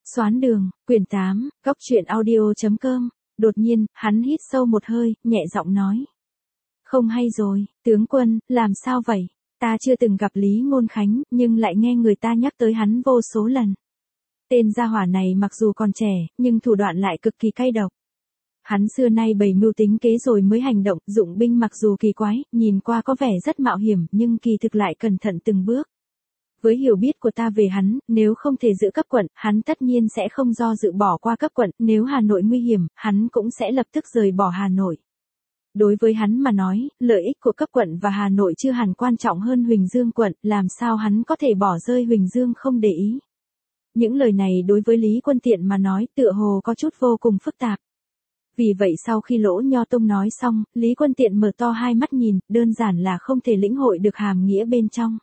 Xoán đường, quyển 8, góc truyện audio.com. Đột nhiên, hắn hít sâu một hơi, nhẹ giọng nói. Không hay rồi, tướng quân, làm sao vậy? Ta chưa từng gặp Lý Ngôn Khánh, nhưng lại nghe người ta nhắc tới hắn vô số lần. Tên gia hỏa này mặc dù còn trẻ, nhưng thủ đoạn lại cực kỳ cay độc. Hắn xưa nay bày mưu tính kế rồi mới hành động, dụng binh mặc dù kỳ quái, nhìn qua có vẻ rất mạo hiểm, nhưng kỳ thực lại cẩn thận từng bước. Với hiểu biết của ta về hắn, nếu không thể giữ cấp quận, hắn tất nhiên sẽ không do dự bỏ qua cấp quận, nếu Hà Nội nguy hiểm, hắn cũng sẽ lập tức rời bỏ Hà Nội. Đối với hắn mà nói, lợi ích của cấp quận và Hà Nội chưa hẳn quan trọng hơn Huỳnh Dương quận, làm sao hắn có thể bỏ rơi Huỳnh Dương không để ý. Những lời này đối với Lý Quân Tiện mà nói tựa hồ có chút vô cùng phức tạp. Vì vậy sau khi Lỗ Nho Tông nói xong, Lý Quân Tiện mở to hai mắt nhìn, đơn giản là không thể lĩnh hội được hàm nghĩa bên trong.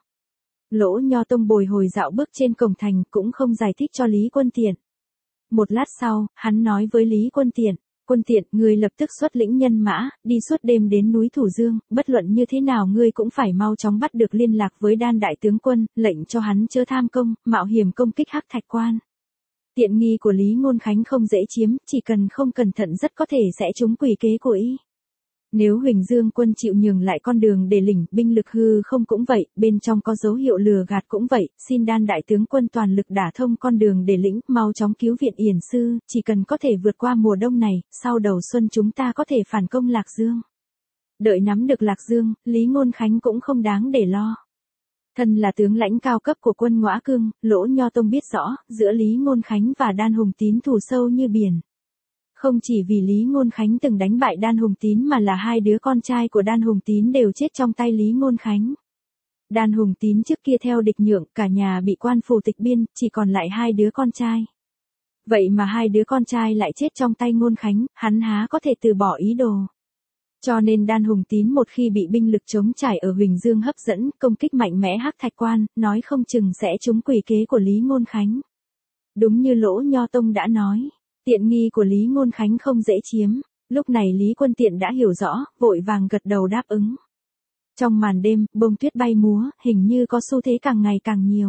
Lỗ Nho Tông bồi hồi dạo bước trên cổng thành cũng không giải thích cho Lý Quân Tiện. Một lát sau, hắn nói với Lý Quân Tiện, Quân Tiện, ngươi lập tức xuất lĩnh nhân mã, đi suốt đêm đến núi Thủ Dương, bất luận như thế nào ngươi cũng phải mau chóng bắt được liên lạc với Đan đại tướng quân, lệnh cho hắn chớ tham công, mạo hiểm công kích Hắc Thạch Quan. Tiện nghi của Lý Ngôn Khánh không dễ chiếm, chỉ cần không cẩn thận rất có thể sẽ trúng quỷ kế của y. Nếu Huỳnh Dương quân chịu nhường lại con đường để lĩnh binh lực hư không cũng vậy, bên trong có dấu hiệu lừa gạt cũng vậy, xin Đan đại tướng quân toàn lực đả thông con đường để lĩnh, mau chóng cứu viện Yển Sư, chỉ cần có thể vượt qua mùa đông này, sau đầu xuân chúng ta có thể phản công Lạc Dương. Đợi nắm được Lạc Dương, Lý Ngôn Khánh cũng không đáng để lo. Thân là tướng lãnh cao cấp của quân Ngõa Cương, Lỗ Nho Tông biết rõ, giữa Lý Ngôn Khánh và Đan Hùng Tín thù sâu như biển. Không chỉ vì Lý Ngôn Khánh từng đánh bại Đan Hùng Tín mà là hai đứa con trai của Đan Hùng Tín đều chết trong tay Lý Ngôn Khánh. Đan Hùng Tín trước kia theo địch nhượng, cả nhà bị quan phủ tịch biên, chỉ còn lại hai đứa con trai. Vậy mà hai đứa con trai lại chết trong tay Ngôn Khánh, hắn há có thể từ bỏ ý đồ. Cho nên Đan Hùng Tín một khi bị binh lực chống trải ở Huỳnh Dương hấp dẫn, công kích mạnh mẽ Hắc Thạch Quan, nói không chừng sẽ trúng quỷ kế của Lý Ngôn Khánh. Đúng như Lỗ Nho Tông đã nói. Tiện nghi của Lý Ngôn Khánh không dễ chiếm, lúc này Lý Quân Tiện đã hiểu rõ, vội vàng gật đầu đáp ứng. Trong màn đêm, bông tuyết bay múa, hình như có xu thế càng ngày càng nhiều.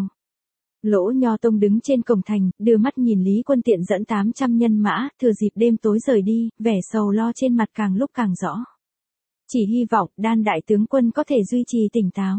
Lỗ Nho Tông đứng trên cổng thành, đưa mắt nhìn Lý Quân Tiện dẫn 800 nhân mã, thừa dịp đêm tối rời đi, vẻ sầu lo trên mặt càng lúc càng rõ. Chỉ hy vọng, Đan đại tướng quân có thể duy trì tỉnh táo.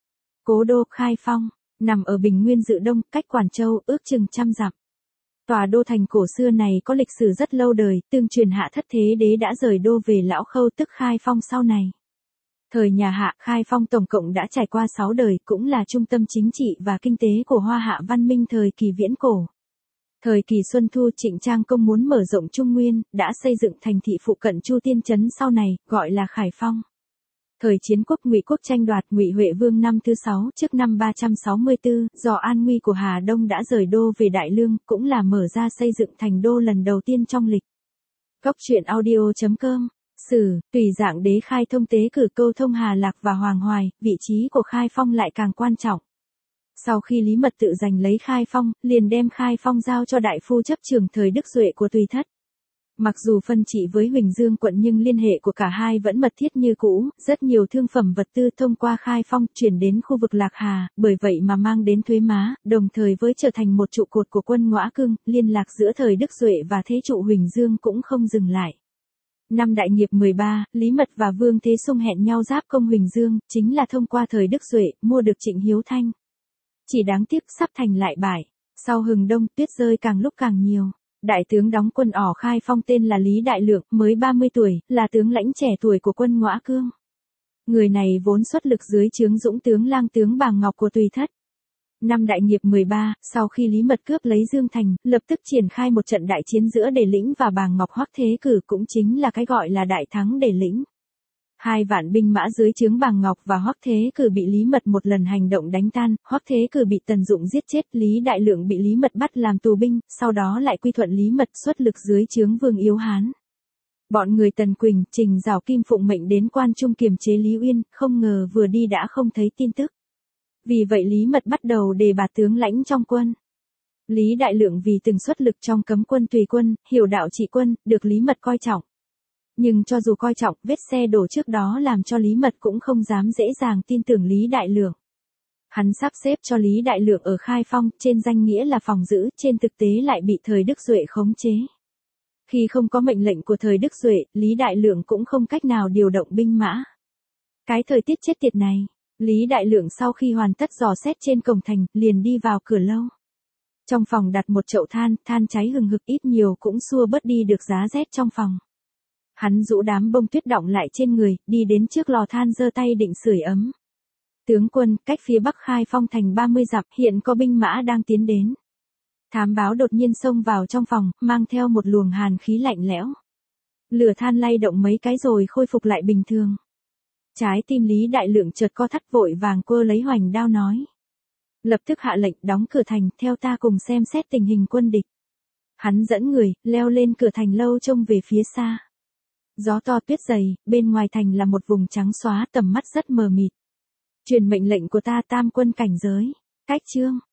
Cố đô Khai Phong, nằm ở Bình Nguyên Dự Đông, cách Quản Châu ước chừng 100 dặm. Tòa đô thành cổ xưa này có lịch sử rất lâu đời, tương truyền Hạ Thất Thế Đế đã rời đô về Lão Khâu tức Khai Phong sau này. Thời nhà Hạ, Khai Phong tổng cộng đã trải qua 6 đời, cũng là trung tâm chính trị và kinh tế của Hoa Hạ văn minh thời kỳ viễn cổ. Thời kỳ Xuân Thu, Trịnh Trang Công muốn mở rộng Trung Nguyên, đã xây dựng thành thị phụ cận Chu Tiên Trấn sau này, gọi là Khải Phong. Thời chiến quốc Ngụy quốc tranh đoạt, Ngụy Huệ Vương năm thứ 6 trước năm 364, do an nguy của Hà Đông đã rời đô về Đại Lương, cũng là mở ra xây dựng thành đô lần đầu tiên trong lịch. Góc truyện audio.com. Sử, tùy dạng đế khai thông tế cử câu thông Hà Lạc và Hoàng Hoài, vị trí của Khai Phong lại càng quan trọng. Sau khi Lý Mật tự giành lấy Khai Phong, liền đem Khai Phong giao cho đại phu chấp trường thời Đức Duệ của Tùy Thất. Mặc dù phân trị với Huỳnh Dương quận nhưng liên hệ của cả hai vẫn mật thiết như cũ, rất nhiều thương phẩm vật tư thông qua Khai Phong chuyển đến khu vực Lạc Hà, bởi vậy mà mang đến thuế má, đồng thời với trở thành một trụ cột của quân Ngõa Cương, liên lạc giữa thời Đức Duệ và thế trụ Huỳnh Dương cũng không dừng lại. Năm Đại Nghiệp 13, Lý Mật và Vương Thế Sung hẹn nhau giáp công Huỳnh Dương, chính là thông qua thời Đức Duệ, mua được Trịnh Hiếu Thanh. Chỉ đáng tiếc sắp thành lại bại, sau hừng đông tuyết rơi càng lúc càng nhiều. Đại tướng đóng quân ở Khai Phong tên là Lý Đại Lượng, mới 30 tuổi, là tướng lãnh trẻ tuổi của quân Ngõa Cương. Người này vốn xuất lực dưới trướng Dũng tướng Lang tướng Bàng Ngọc của Tùy Thất. Năm Đại Nghiệp 13, sau khi Lý Mật cướp lấy Dương Thành, lập tức triển khai một trận đại chiến giữa Đề Lĩnh và Bàng Ngọc. Hoắc Thế Cử cũng chính là cái gọi là đại thắng Đề Lĩnh. 2 vạn binh mã dưới trướng Bàng Ngọc và Hoắc Thế Cử bị Lý Mật một lần hành động đánh tan, Hoắc Thế Cử bị Tần Dụng giết chết, Lý Đại Lượng bị Lý Mật bắt làm tù binh, sau đó lại quy thuận Lý Mật xuất lực dưới trướng Vương Yếu Hán. Bọn người Tần Quỳnh, Trình Giảo Kim phụng mệnh đến Quan Trung kiềm chế Lý Uyên, không ngờ vừa đi đã không thấy tin tức. Vì vậy Lý Mật bắt đầu đề bạt tướng lãnh trong quân. Lý Đại Lượng vì từng xuất lực trong cấm quân tùy quân, hiểu đạo trị quân, được Lý Mật coi trọng. Nhưng cho dù coi trọng, vết xe đổ trước đó làm cho Lý Mật cũng không dám dễ dàng tin tưởng Lý Đại Lượng. Hắn sắp xếp cho Lý Đại Lượng ở Khai Phong, trên danh nghĩa là phòng giữ, trên thực tế lại bị thời Đức Duệ khống chế. Khi không có mệnh lệnh của thời Đức Duệ, Lý Đại Lượng cũng không cách nào điều động binh mã. Cái thời tiết chết tiệt này, Lý Đại Lượng sau khi hoàn tất dò xét trên cổng thành, liền đi vào cửa lâu. Trong phòng đặt một chậu than, than cháy hừng hực ít nhiều cũng xua bớt đi được giá rét trong phòng. Hắn rũ đám bông tuyết đọng lại trên người, đi đến trước lò than giơ tay định sưởi ấm. Tướng quân, cách phía bắc Khai Phong thành 30 dặm, hiện có binh mã đang tiến đến. Thám báo đột nhiên xông vào trong phòng, mang theo một luồng hàn khí lạnh lẽo. Lửa than lay động mấy cái rồi khôi phục lại bình thường. Trái tim Lý Đại Lượng chợt co thắt, vội vàng quơ lấy hoành đao nói. Lập tức hạ lệnh đóng cửa thành, theo ta cùng xem xét tình hình quân địch. Hắn dẫn người, leo lên cửa thành lâu trông về phía xa. Gió to tuyết dày, bên ngoài thành là một vùng trắng xóa, tầm mắt rất mờ mịt. Truyền mệnh lệnh của ta, tam quân cảnh giới. Cách chương.